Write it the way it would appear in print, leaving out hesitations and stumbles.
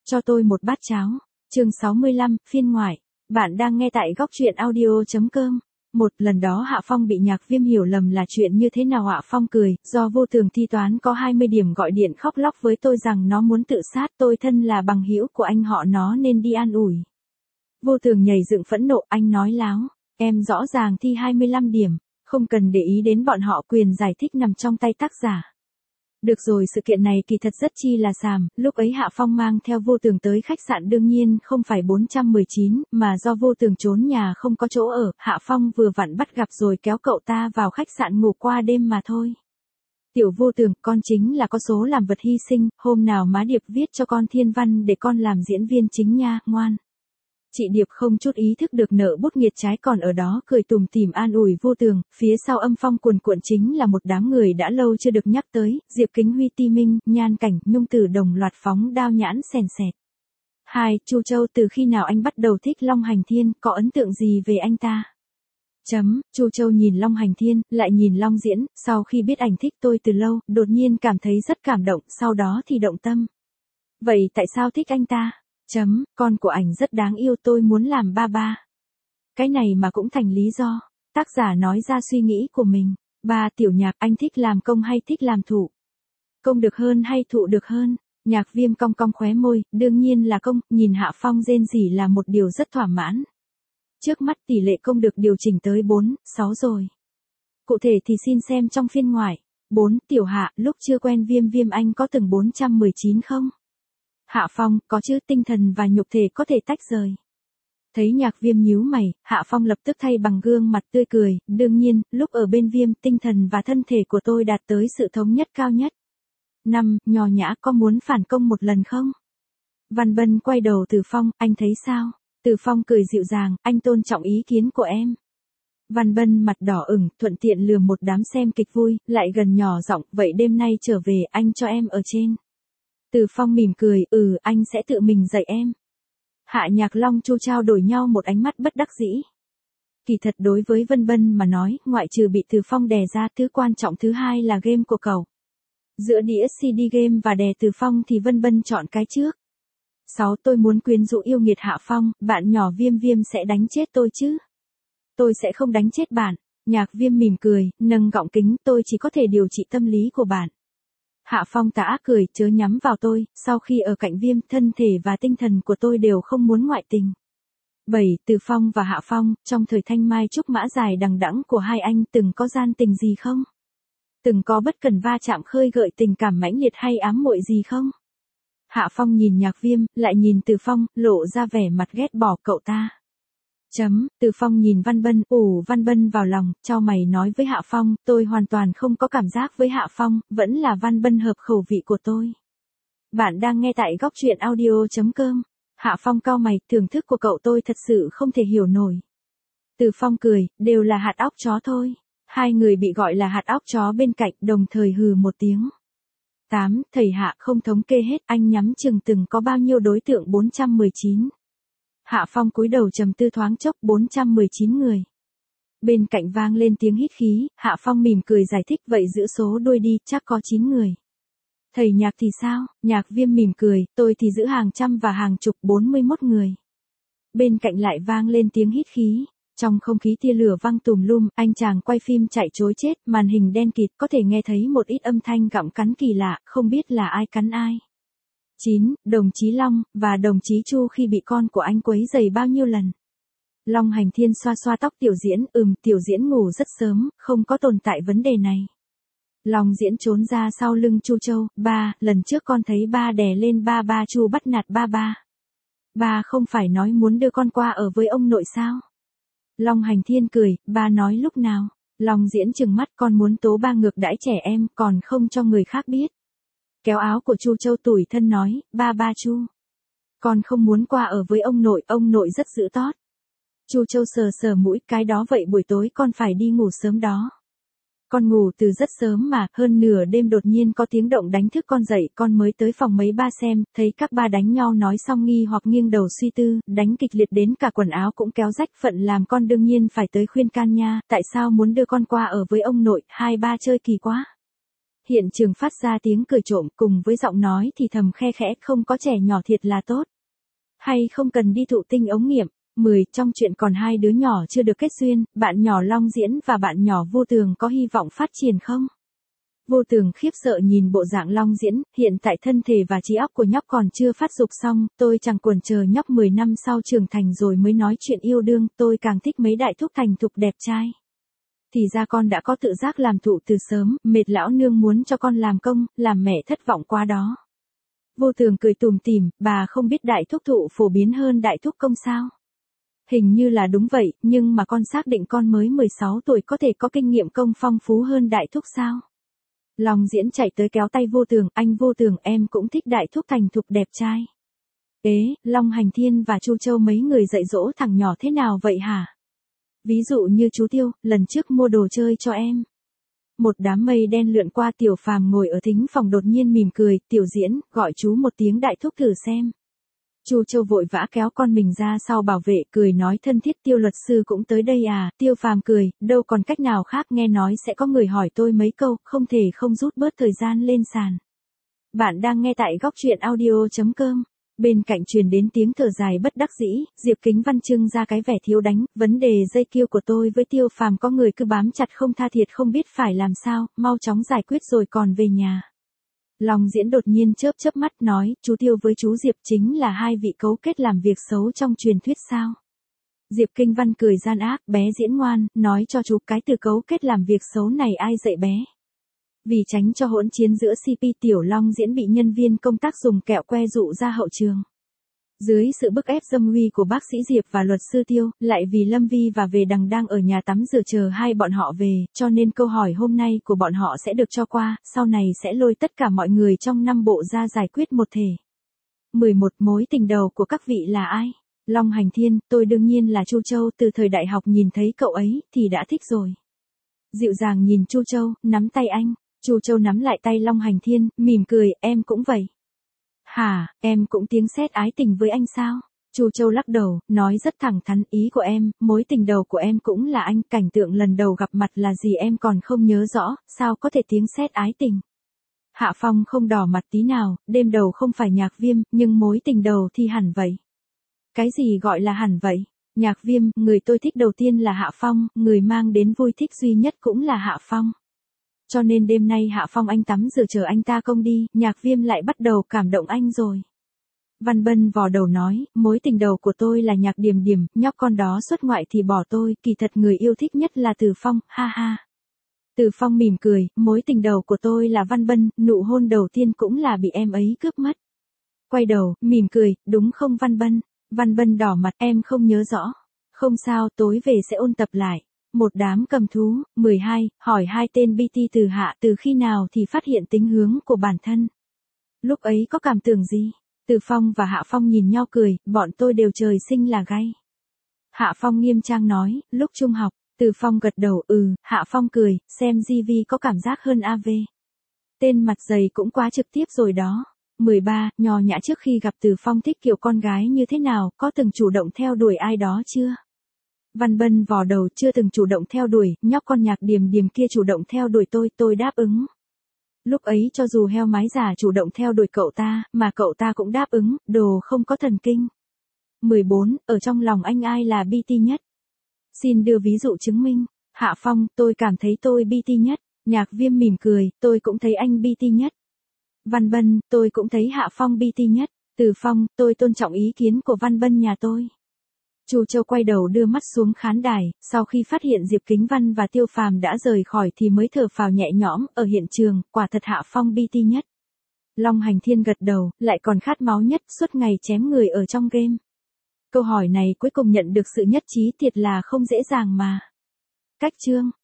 Cho tôi một bát cháo. Chương 65, phiên ngoại. Bạn đang nghe tại góc truyện audio.com. Một lần đó Hạ Phong bị Nhạc Viêm hiểu lầm là chuyện như thế nào. Hạ Phong cười, do vô tường thi toán có 20 điểm gọi điện khóc lóc với tôi rằng nó muốn tự sát, tôi thân là bằng hữu của anh họ nó nên đi an ủi. Vô tường nhảy dựng phẫn nộ, anh nói láo, em rõ ràng thi 25 điểm, không cần để ý đến bọn họ, quyền giải thích nằm trong tay tác giả. Được rồi, sự kiện này kỳ thật rất chi là xàm, lúc ấy Hạ Phong mang theo vô tường tới khách sạn, đương nhiên không phải 419, mà do vô tường trốn nhà không có chỗ ở, Hạ Phong vừa vặn bắt gặp rồi kéo cậu ta vào khách sạn ngủ qua đêm mà thôi. Tiểu vô tường, con chính là có số làm vật hy sinh, hôm nào má Điệp viết cho con thiên văn để con làm diễn viên chính nha, ngoan. Chị Điệp không chút ý thức được nợ bút nghiệt trái, còn ở đó cười tủm tỉm an ủi vô tường, phía sau âm phong cuồn cuộn chính là một đám người đã lâu chưa được nhắc tới, Diệp Kính Huy, Ti Minh, Nhan Cảnh, Nhung Tử đồng loạt phóng đao nhãn sèn sẹt. 2. Chu Châu, từ khi nào anh bắt đầu thích Long Hành Thiên, có ấn tượng gì về anh ta? Chu Châu nhìn Long Hành Thiên, lại nhìn Long Diễn, sau khi biết anh thích tôi từ lâu, đột nhiên cảm thấy rất cảm động, sau đó thì động tâm. Vậy tại sao thích anh ta? Con của ảnh rất đáng yêu, tôi muốn làm ba ba. Cái này mà cũng thành lý do. Tác giả nói ra suy nghĩ của mình. Ba, Tiểu Nhạc, anh thích làm công hay thích làm thụ? Công được hơn hay thụ được hơn? Nhạc Viêm cong cong khóe môi, đương nhiên là công, nhìn Hạ Phong rên rỉ là một điều rất thỏa mãn. Trước mắt tỷ lệ công được điều chỉnh tới 4-6 rồi. Cụ thể thì xin xem trong phiên ngoại. 4. Tiểu Hạ, lúc chưa quen Viêm anh có từng 419 không? Hạ Phong, có chứ, tinh thần và nhục thể có thể tách rời. Thấy Nhạc Viêm nhíu mày, Hạ Phong lập tức thay bằng gương mặt tươi cười, đương nhiên, lúc ở bên Viêm, tinh thần và thân thể của tôi đạt tới sự thống nhất cao nhất. 5. Nho nhã, có muốn phản công một lần không? Văn Bân quay đầu Từ Phong, anh thấy sao? Từ Phong cười dịu dàng, anh tôn trọng ý kiến của em. Văn Bân mặt đỏ ửng, thuận tiện lườm một đám xem kịch vui, lại gần nhỏ giọng, vậy đêm nay trở về, anh cho em ở trên. Từ Phong mỉm cười, anh sẽ tự mình dạy em. Hạ Nhạc Long Chu trao đổi nhau một ánh mắt bất đắc dĩ. Kỳ thật đối với Vân Bân mà nói, ngoại trừ bị Từ Phong đè ra, thứ quan trọng thứ hai là game của cậu. Giữa đĩa CD game và đè Từ Phong thì Vân Bân chọn cái trước. 6. Tôi muốn quyến rũ yêu nghiệt Hạ Phong, bạn nhỏ Viêm sẽ đánh chết tôi chứ? Tôi sẽ không đánh chết bạn. Nhạc Viêm mỉm cười, nâng gọng kính, tôi chỉ có thể điều trị tâm lý của bạn. Hạ Phong tà ác cười, chớ nhắm vào tôi, sau khi ở cạnh Viêm, thân thể và tinh thần của tôi đều không muốn ngoại tình. 7. Từ Phong và Hạ Phong, trong thời thanh mai trúc mã dài đằng đẵng của hai anh từng có gian tình gì không? Từng có bất cần va chạm khơi gợi tình cảm mãnh liệt hay ám muội gì không? Hạ Phong nhìn Nhạc Viêm, lại nhìn Từ Phong, lộ ra vẻ mặt ghét bỏ cậu ta. Từ Phong nhìn Văn Bân, Văn Bân vào lòng, chau mày nói với Hạ Phong, tôi hoàn toàn không có cảm giác với Hạ Phong, vẫn là Văn Bân hợp khẩu vị của tôi. Bạn đang nghe tại góc truyện audio.com. Hạ Phong cau mày, thưởng thức của cậu tôi thật sự không thể hiểu nổi. Từ Phong cười, đều là hạt óc chó thôi. Hai người bị gọi là hạt óc chó bên cạnh đồng thời hừ một tiếng. 8. Thầy Hạ không thống kê hết, anh nhắm chừng từng có bao nhiêu đối tượng 419. Hạ Phong cúi đầu trầm tư thoáng chốc, 419 người. Bên cạnh vang lên tiếng hít khí, Hạ Phong mỉm cười giải thích, vậy giữ số đuôi đi, chắc có 9 người. Thầy Nhạc thì sao? Nhạc Viêm mỉm cười, tôi thì giữ hàng trăm và hàng chục, 41 người. Bên cạnh lại vang lên tiếng hít khí. Trong không khí tia lửa văng tùm lum, anh chàng quay phim chạy trối chết, màn hình đen kịt, có thể nghe thấy một ít âm thanh gặm cắn kỳ lạ, không biết là ai cắn ai. 9. Đồng chí Long, và đồng chí Chu khi bị con của anh quấy rầy bao nhiêu lần. Long Hành Thiên xoa xoa tóc Tiểu Diễn, Tiểu Diễn ngủ rất sớm, không có tồn tại vấn đề này. Long Diễn trốn ra sau lưng Chu Châu, ba, lần trước con thấy ba đè lên ba Chu bắt nạt ba. Ba không phải nói muốn đưa con qua ở với ông nội sao? Long Hành Thiên cười, ba nói lúc nào? Long Diễn trừng mắt, con muốn tố ba ngược đãi trẻ em, còn không cho người khác biết. Kéo áo của Chu Châu tủi thân nói, ba Chu. Con không muốn qua ở với ông nội rất dữ tót. Chu Châu sờ mũi, cái đó vậy buổi tối con phải đi ngủ sớm đó. Con ngủ từ rất sớm mà, hơn nửa đêm đột nhiên có tiếng động đánh thức con dậy, con mới tới phòng mấy ba xem, thấy các ba đánh nhau nói xong nghi hoặc nghiêng đầu suy tư, đánh kịch liệt đến cả quần áo cũng kéo rách, phận làm con đương nhiên phải tới khuyên can nha, tại sao muốn đưa con qua ở với ông nội, hai ba chơi kỳ quá. Hiện trường phát ra tiếng cười trộm cùng với giọng nói thì thầm khe khẽ, không có trẻ nhỏ thiệt là tốt. Hay không cần đi thụ tinh ống nghiệm. 10. Trong chuyện còn hai đứa nhỏ chưa được kết duyên, bạn nhỏ Long Diễn và bạn nhỏ Vô Tường có hy vọng phát triển không? Vô Tường khiếp sợ nhìn bộ dạng Long Diễn, hiện tại thân thể và trí óc của nhóc còn chưa phát dục xong, tôi chẳng cuồng chờ nhóc 10 năm sau trưởng thành rồi mới nói chuyện yêu đương, tôi càng thích mấy đại thúc thành thục đẹp trai. Thì ra con đã có tự giác làm thụ từ sớm, mệt lão nương muốn cho con làm công, làm mẹ thất vọng quá đó. Vô Tường cười tủm tỉm, bà không biết đại thúc thụ phổ biến hơn đại thúc công sao? Hình như là đúng vậy, nhưng mà con xác định con mới 16 tuổi có thể có kinh nghiệm công phong phú hơn đại thúc sao? Long Diễn chạy tới kéo tay Vô Tường, anh Vô Tường em cũng thích đại thúc thành thục đẹp trai. Ế, Long Hành Thiên và Chu Châu mấy người dạy dỗ thằng nhỏ thế nào vậy hả? Ví dụ như chú Tiêu, lần trước mua đồ chơi cho em. Một đám mây đen lượn qua, Tiểu Phàm ngồi ở thính phòng đột nhiên mỉm cười, Tiểu Diễn, gọi chú một tiếng đại thúc thử xem. Chu Châu vội vã kéo con mình ra sau bảo vệ, cười nói thân thiết, Tiêu luật sư cũng tới đây à? Tiêu Phàm cười, đâu còn cách nào khác, nghe nói sẽ có người hỏi tôi mấy câu, không thể không rút bớt thời gian lên sàn. Bạn đang nghe tại góc truyện audio.com. Bên cạnh truyền đến tiếng thở dài bất đắc dĩ, Diệp Kính Văn trưng ra cái vẻ thiếu đánh, vấn đề dây kiêu của tôi với Tiêu Phàm có người cứ bám chặt không tha, thiệt không biết phải làm sao, mau chóng giải quyết rồi còn về nhà. Long Diễn đột nhiên chớp mắt nói, chú Tiêu với chú Diệp chính là hai vị cấu kết làm việc xấu trong truyền thuyết sao? Diệp Kinh Văn cười gian ác, bé Diễn ngoan, nói cho chú cái từ cấu kết làm việc xấu này ai dạy bé? Vì tránh cho hỗn chiến giữa CP, Tiểu Long Diễn bị nhân viên công tác dùng kẹo que dụ ra hậu trường. Dưới sự bức ép dâm uy của bác sĩ Diệp và luật sư Tiêu, lại vì Lâm Vi và Về Đằng đang ở nhà tắm rửa chờ hai bọn họ về, cho nên câu hỏi hôm nay của bọn họ sẽ được cho qua, sau này sẽ lôi tất cả mọi người trong 5 bộ ra giải quyết một thể. 11. Mối tình đầu của các vị là ai? Long Hành Thiên, tôi đương nhiên là Chu Châu, từ thời đại học nhìn thấy cậu ấy, thì đã thích rồi. Dịu dàng nhìn Chu Châu, nắm tay anh. Chu Châu nắm lại tay Long Hành Thiên, mỉm cười, em cũng vậy. Hả, em cũng tiếng sét ái tình với anh sao? Chu Châu lắc đầu, nói rất thẳng thắn, ý của em, mối tình đầu của em cũng là anh, cảnh tượng lần đầu gặp mặt là gì em còn không nhớ rõ, sao có thể tiếng sét ái tình? Hạ Phong không đỏ mặt tí nào, đêm đầu không phải Nhạc Viêm, nhưng mối tình đầu thì hẳn vậy. Cái gì gọi là hẳn vậy? Nhạc Viêm, người tôi thích đầu tiên là Hạ Phong, người mang đến vui thích duy nhất cũng là Hạ Phong. Cho nên đêm nay Hạ Phong anh tắm rửa chờ anh ta công đi, Nhạc Viêm lại bắt đầu cảm động anh rồi. Văn Bân vò đầu nói, mối tình đầu của tôi là Nhạc Điềm Điềm, nhóc con đó xuất ngoại thì bỏ tôi, kỳ thật người yêu thích nhất là Từ Phong, ha ha. Từ Phong mỉm cười, mối tình đầu của tôi là Văn Bân, nụ hôn đầu tiên cũng là bị em ấy cướp mất. Quay đầu, mỉm cười, đúng không Văn Bân? Văn Bân đỏ mặt, em không nhớ rõ. Không sao, tối về sẽ ôn tập lại. Một đám cầm thú. 12. Hỏi hai tên BT từ Hạ, từ khi nào thì phát hiện tính hướng của bản thân? Lúc ấy có cảm tưởng gì? Từ Phong và Hạ Phong nhìn nhau cười, bọn tôi đều trời sinh là gay. Hạ Phong nghiêm trang nói, lúc trung học. Từ Phong gật đầu, Hạ Phong cười, xem GV có cảm giác hơn AV. Tên mặt dày cũng quá trực tiếp rồi đó. 13. Nhò nhã trước khi gặp Từ Phong thích kiểu con gái như thế nào, có từng chủ động theo đuổi ai đó chưa? Văn Bân vò đầu, chưa từng chủ động theo đuổi, nhóc con Nhạc Điềm Điềm kia chủ động theo đuổi tôi đáp ứng. Lúc ấy cho dù heo mái già chủ động theo đuổi cậu ta, mà cậu ta cũng đáp ứng, đồ không có thần kinh. 14. Ở trong lòng anh ai là BT nhất? Xin đưa ví dụ chứng minh. Hạ Phong, tôi cảm thấy tôi BT nhất. Nhạc Viêm mỉm cười, tôi cũng thấy anh BT nhất. Văn Bân, tôi cũng thấy Hạ Phong BT nhất. Từ Phong, tôi tôn trọng ý kiến của Văn Bân nhà tôi. Chu Châu quay đầu đưa mắt xuống khán đài, sau khi phát hiện Diệp Kính Văn và Tiêu Phàm đã rời khỏi thì mới thở phào nhẹ nhõm, ở hiện trường, quả thật Hạ Phong BT nhất. Long Hành Thiên gật đầu, lại còn khát máu nhất, suốt ngày chém người ở trong game. Câu hỏi này cuối cùng nhận được sự nhất trí, thiệt là không dễ dàng mà. Cách chương